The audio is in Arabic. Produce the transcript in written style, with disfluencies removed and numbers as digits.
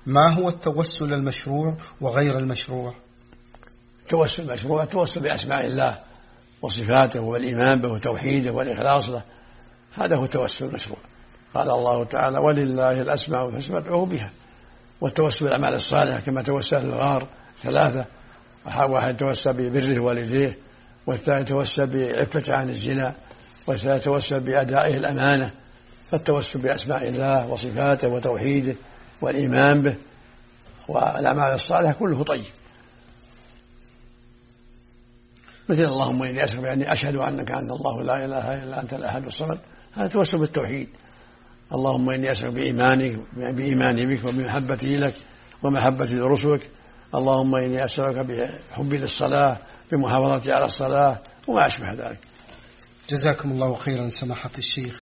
ما هو التوسل المشروع وغير المشروع؟ التوسل المشروع التوسل بأسماء الله وصفاته والإيمان به وتوحيده والإخلاص له، هذا هو التوسل المشروع. قال الله تعالى: ولله الأسماء الحسنى فادعوه بها. والتوسل بالأعمال الصالحة كما توسل الغار ثلاثة: واحد توسل ببره والديه، والثاني توسل بعفته عن الزنا، والثالث توسل بأدائه الأمانة. فالتوسل بأسماء الله وصفاته وتوحيده والإيمان به والأعمال الصالحة كله طيب، مثل اللهم إني أسألك بأني أشهد أنك أنت الله لا إله إلا أنت الأحد الصمد، هذا توسل بالتوحيد. اللهم إني أسألك بإيماني بك وبمحبتي لك ومحبتي لرسلك. اللهم إني أسألك بحبي للصلاة بمحافظتي على الصلاة وما أشبه ذلك. جزاكم الله خيرا سماحة الشيخ.